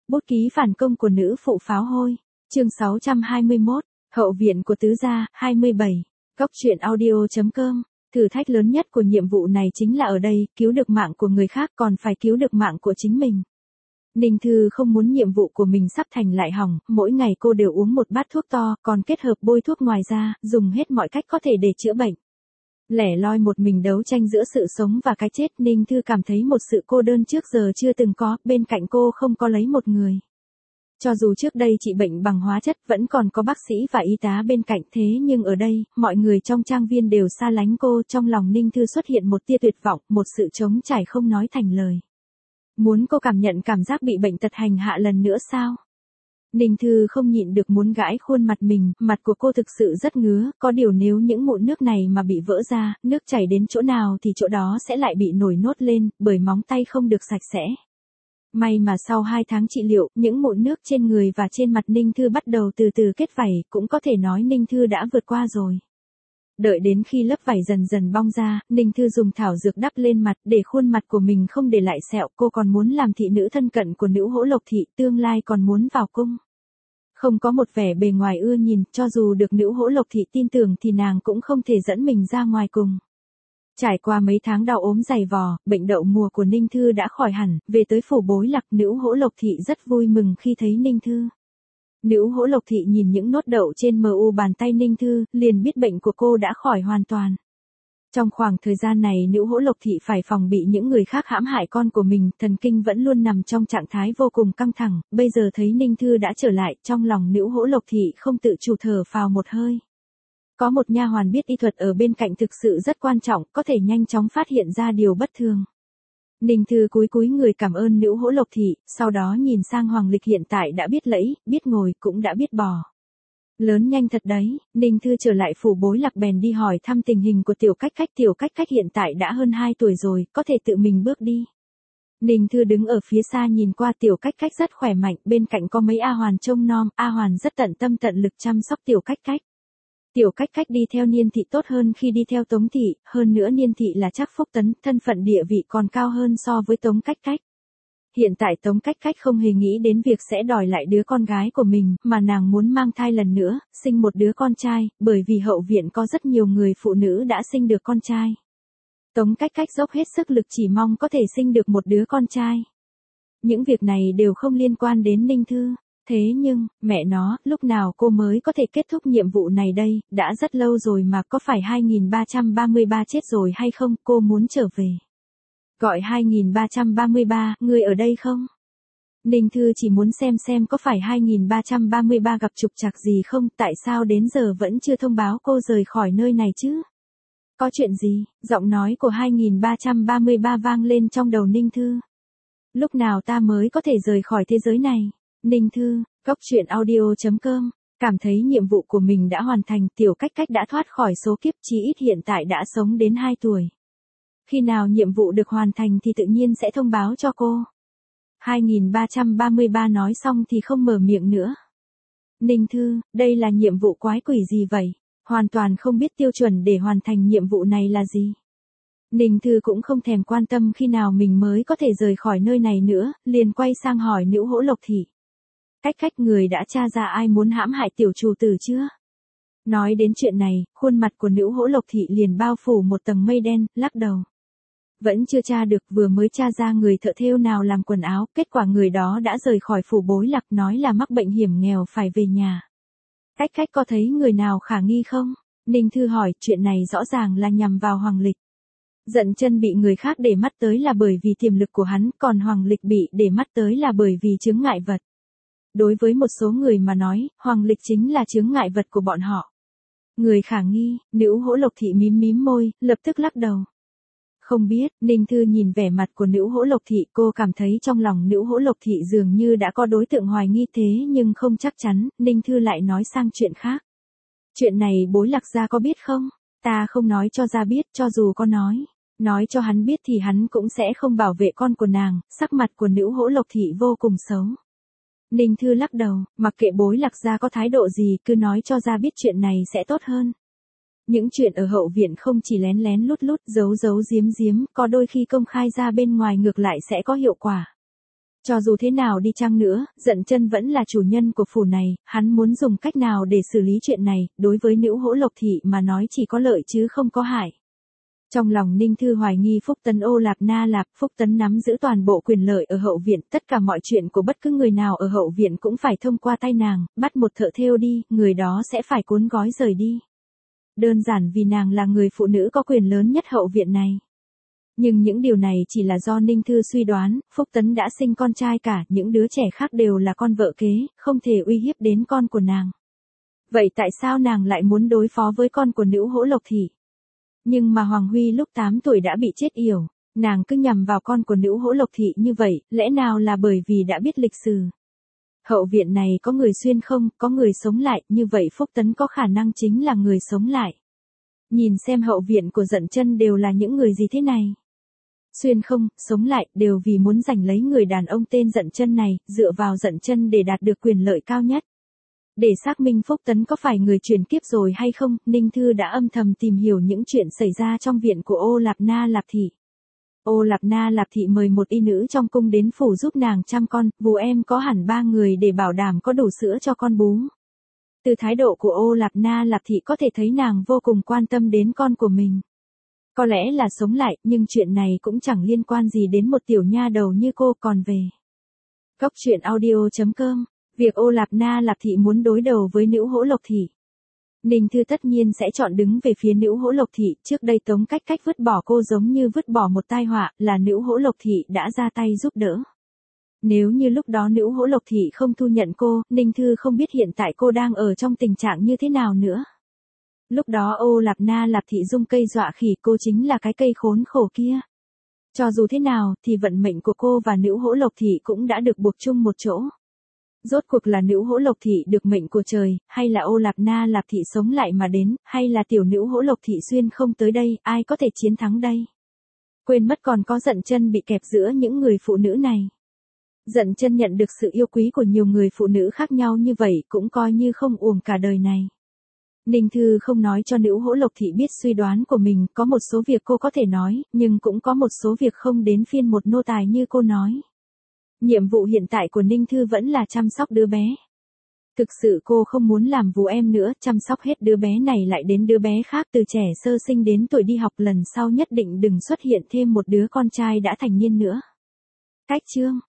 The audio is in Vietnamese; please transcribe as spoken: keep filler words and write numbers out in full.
Bút ký phản công của nữ phụ pháo hôi. Chương sáu trăm hai mươi mốt. Hậu viện của tứ gia, hai mươi bảy. Cốc truyện audio chấm com. Thử thách lớn nhất của nhiệm vụ này chính là ở đây, cứu được mạng của người khác còn phải cứu được mạng của chính mình. Ninh Thư không muốn nhiệm vụ của mình sắp thành lại hỏng, mỗi ngày cô đều uống một bát thuốc to, còn kết hợp bôi thuốc ngoài ra, dùng hết mọi cách có thể để chữa bệnh. Lẻ loi một mình đấu tranh giữa sự sống và cái chết, Ninh Thư cảm thấy một sự cô đơn trước giờ chưa từng có, bên cạnh cô không có lấy một người. Cho dù trước đây trị bệnh bằng hóa chất vẫn còn có bác sĩ và y tá bên cạnh, thế nhưng ở đây, mọi người trong trang viên đều xa lánh cô, trong lòng Ninh Thư xuất hiện một tia tuyệt vọng, một sự trống trải không nói thành lời. Muốn cô cảm nhận cảm giác bị bệnh tật hành hạ lần nữa sao? Ninh Thư không nhịn được muốn gãi khuôn mặt mình, mặt của cô thực sự rất ngứa, có điều nếu những mụn nước này mà bị vỡ ra, nước chảy đến chỗ nào thì chỗ đó sẽ lại bị nổi nốt lên, bởi móng tay không được sạch sẽ. May mà sau hai tháng trị liệu, những mụn nước trên người và trên mặt Ninh Thư bắt đầu từ từ kết vảy, cũng có thể nói Ninh Thư đã vượt qua rồi. Đợi đến khi lớp vảy dần dần bong ra, Ninh Thư dùng thảo dược đắp lên mặt để khuôn mặt của mình không để lại sẹo, cô còn muốn làm thị nữ thân cận của nữ hỗ lộc thị, tương lai còn muốn vào cung. Không có một vẻ bề ngoài ưa nhìn, cho dù được nữ hỗ lộc thị tin tưởng thì nàng cũng không thể dẫn mình ra ngoài cùng. Trải qua mấy tháng đau ốm dày vò, bệnh đậu mùa của Ninh Thư đã khỏi hẳn, về tới phủ Bối Lạc, nữ hỗ lộc thị rất vui mừng khi thấy Ninh Thư. Nữ hỗ lộc thị nhìn những nốt đậu trên mờ u bàn tay Ninh Thư, liền biết bệnh của cô đã khỏi hoàn toàn. Trong khoảng thời gian này nữ hỗ lộc thị phải phòng bị những người khác hãm hại con của mình, thần kinh vẫn luôn nằm trong trạng thái vô cùng căng thẳng, bây giờ thấy Ninh Thư đã trở lại, trong lòng nữ hỗ lộc thị không tự chủ thở phào một hơi. Có một nha hoàn biết y thuật ở bên cạnh thực sự rất quan trọng, có thể nhanh chóng phát hiện ra điều bất thường. Ninh Thư cúi cúi người cảm ơn nữ hỗ lộc thị, sau đó nhìn sang Hoàng Lịch hiện tại đã biết lẫy, biết ngồi, cũng đã biết bò. Lớn nhanh thật đấy, Ninh Thư trở lại phủ Bối Lạc bèn đi hỏi thăm tình hình của Tiểu Cách Cách. Tiểu Cách Cách hiện tại đã hơn hai tuổi rồi, có thể tự mình bước đi. Ninh Thư đứng ở phía xa nhìn qua, Tiểu Cách Cách rất khỏe mạnh, bên cạnh có mấy A Hoàn trông nom, A Hoàn rất tận tâm tận lực chăm sóc Tiểu Cách Cách. Tiểu Cách Cách đi theo Niên Thị tốt hơn khi đi theo Tống Thị, hơn nữa Niên Thị là Trác Phúc Tấn, thân phận địa vị còn cao hơn so với Tống Cách Cách. Hiện tại Tống Cách Cách không hề nghĩ đến việc sẽ đòi lại đứa con gái của mình, mà nàng muốn mang thai lần nữa, sinh một đứa con trai, bởi vì hậu viện có rất nhiều người phụ nữ đã sinh được con trai. Tống Cách Cách dốc hết sức lực chỉ mong có thể sinh được một đứa con trai. Những việc này đều không liên quan đến Ninh Thư. Thế nhưng, mẹ nó, lúc nào cô mới có thể kết thúc nhiệm vụ này đây, đã rất lâu rồi mà, có phải hai nghìn ba trăm ba mươi ba chết rồi hay không, cô muốn trở về. Gọi hai nghìn ba trăm ba mươi ba, người ở đây không? Ninh Thư chỉ muốn xem xem có phải hai nghìn ba trăm ba mươi ba gặp trục trặc gì không, tại sao đến giờ vẫn chưa thông báo cô rời khỏi nơi này chứ? Có chuyện gì? Giọng nói của hai nghìn ba trăm ba mươi ba vang lên trong đầu Ninh Thư. Lúc nào ta mới có thể rời khỏi thế giới này? Ninh Thư, Cốc truyện audio chấm com, cảm thấy nhiệm vụ của mình đã hoàn thành, Tiểu Cách Cách đã thoát khỏi số kiếp, chí ít hiện tại đã sống đến hai tuổi. Khi nào nhiệm vụ được hoàn thành thì tự nhiên sẽ thông báo cho cô. hai nghìn ba trăm ba mươi ba nói xong thì không mở miệng nữa. Ninh Thư, đây là nhiệm vụ quái quỷ gì vậy? Hoàn toàn không biết tiêu chuẩn để hoàn thành nhiệm vụ này là gì. Ninh Thư cũng không thèm quan tâm khi nào mình mới có thể rời khỏi nơi này nữa, liền quay sang hỏi nữ hỗ lộc thị. Cách Cách, người đã tra ra ai muốn hãm hại tiểu chủ tử chưa? Nói đến chuyện này, khuôn mặt của nữ hỗ lộc thị liền bao phủ một tầng mây đen, lắc đầu. Vẫn chưa tra được, vừa mới tra ra người thợ thêu nào làm quần áo, kết quả người đó đã rời khỏi phủ Bối Lạc, nói là mắc bệnh hiểm nghèo phải về nhà. Cách Cách có thấy người nào khả nghi không? Ninh Thư hỏi, chuyện này rõ ràng là nhằm vào Hoàng Lịch. Giận Chân bị người khác để mắt tới là bởi vì tiềm lực của hắn, còn Hoàng Lịch bị để mắt tới là bởi vì chướng ngại vật. Đối với một số người mà nói, Hoàng Lịch chính là chướng ngại vật của bọn họ. Người khả nghi, nữ hỗ lộc thị mím mím môi, lập tức lắc đầu. Không biết, Ninh Thư nhìn vẻ mặt của nữ hỗ lộc thị, cô cảm thấy trong lòng nữ hỗ lộc thị dường như đã có đối tượng hoài nghi, thế nhưng không chắc chắn, Ninh Thư lại nói sang chuyện khác. Chuyện này Bối Lạc gia có biết không? Ta không nói cho gia biết, cho dù có nói. Nói cho hắn biết thì hắn cũng sẽ không bảo vệ con của nàng, sắc mặt của nữ hỗ lộc thị vô cùng xấu. Ninh Thư lắc đầu, mặc kệ Bối Lạc gia có thái độ gì, cứ nói cho gia biết chuyện này sẽ tốt hơn. Những chuyện ở hậu viện không chỉ lén lén lút lút, giấu giấu giếm giếm, có đôi khi công khai ra bên ngoài ngược lại sẽ có hiệu quả. Cho dù thế nào đi chăng nữa, Dận Chân vẫn là chủ nhân của phủ này, hắn muốn dùng cách nào để xử lý chuyện này, đối với Nữu Hỗ Lộc Thị mà nói chỉ có lợi chứ không có hại. Trong lòng Ninh Thư hoài nghi Phúc Tấn ô lạp na lạp, Phúc Tấn nắm giữ toàn bộ quyền lợi ở hậu viện, tất cả mọi chuyện của bất cứ người nào ở hậu viện cũng phải thông qua tay nàng, bắt một thợ thêu đi, người đó sẽ phải cuốn gói rời đi. Đơn giản vì nàng là người phụ nữ có quyền lớn nhất hậu viện này. Nhưng những điều này chỉ là do Ninh Thư suy đoán, Phúc Tấn đã sinh con trai cả, những đứa trẻ khác đều là con vợ kế, không thể uy hiếp đến con của nàng. Vậy tại sao nàng lại muốn đối phó với con của Nữu Hỗ Lộc Thị? Nhưng mà Hoàng Huy lúc tám tuổi đã bị chết yểu, nàng cứ nhằm vào con của Nữu Hỗ Lộc Thị như vậy, lẽ nào là bởi vì đã biết lịch sử? Hậu viện này có người xuyên không, có người sống lại, như vậy Phúc Tấn có khả năng chính là người sống lại. Nhìn xem hậu viện của Dận Chân đều là những người gì thế này? Xuyên không, sống lại, đều vì muốn giành lấy người đàn ông tên Dận Chân này, dựa vào Dận Chân để đạt được quyền lợi cao nhất. Để xác minh Phúc Tấn có phải người chuyển kiếp rồi hay không, Ninh Thư đã âm thầm tìm hiểu những chuyện xảy ra trong viện của Ô Lạp Na Lạp Thị. Ô Lạp Na Lạp Thị mời một y nữ trong cung đến phủ giúp nàng chăm con, vú em có hẳn ba người để bảo đảm có đủ sữa cho con bú. Từ thái độ của Ô Lạp Na Lạp Thị có thể thấy nàng vô cùng quan tâm đến con của mình. Có lẽ là sống lại, nhưng chuyện này cũng chẳng liên quan gì đến một tiểu nha đầu như cô. Còn về Góc truyện audio chấm com, việc Ô Lạp Na Lạp Thị muốn đối đầu với Nữu Hỗ Lộc Thị, Ninh Thư tất nhiên sẽ chọn đứng về phía Nữu Hỗ Lộc Thị. Trước đây Tống Cách Cách vứt bỏ cô giống như vứt bỏ một tai họa, là Nữu Hỗ Lộc Thị đã ra tay giúp đỡ. Nếu như lúc đó Nữu Hỗ Lộc Thị không thu nhận cô, Ninh Thư không biết hiện tại cô đang ở trong tình trạng như thế nào nữa. Lúc đó Ô Lạp Na Lạp Thị dung cây dọa khỉ, cô chính là cái cây khốn khổ kia. Cho dù thế nào, thì vận mệnh của cô và Nữu Hỗ Lộc Thị cũng đã được buộc chung một chỗ. Rốt cuộc là Nữu Hỗ Lộc Thị được mệnh của trời, hay là Ô Lạp Na Lạp Thị sống lại mà đến, hay là tiểu Nữu Hỗ Lộc Thị xuyên không tới đây, ai có thể chiến thắng đây? Quên mất còn có Dận Chân bị kẹp giữa những người phụ nữ này. Dận Chân nhận được sự yêu quý của nhiều người phụ nữ khác nhau như vậy cũng coi như không uổng cả đời này. Ninh Thư không nói cho Nữu Hỗ Lộc Thị biết suy đoán của mình, có một số việc cô có thể nói, nhưng cũng có một số việc không đến phiên một nô tài như cô nói. Nhiệm vụ hiện tại của Ninh Thư vẫn là chăm sóc đứa bé. Thực sự cô không muốn làm vú em nữa, chăm sóc hết đứa bé này lại đến đứa bé khác, từ trẻ sơ sinh đến tuổi đi học, lần sau nhất định đừng xuất hiện thêm một đứa con trai đã thành niên nữa. Cách chương